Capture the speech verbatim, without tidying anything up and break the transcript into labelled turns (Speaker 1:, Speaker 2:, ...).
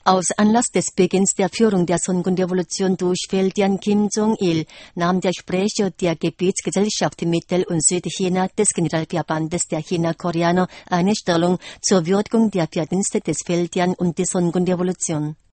Speaker 1: Aus Anlass des Beginns der Führung der Songun-Revolution durch Feldherrn Kim Jong-il nahm der Sprecher der Gebietsgesellschaft Mittel- und Südchina des Generalverbandes der China-Koreaner eine Stellung zur Würdigung der Verdienste des Feldherrn und der Songun-Revolution.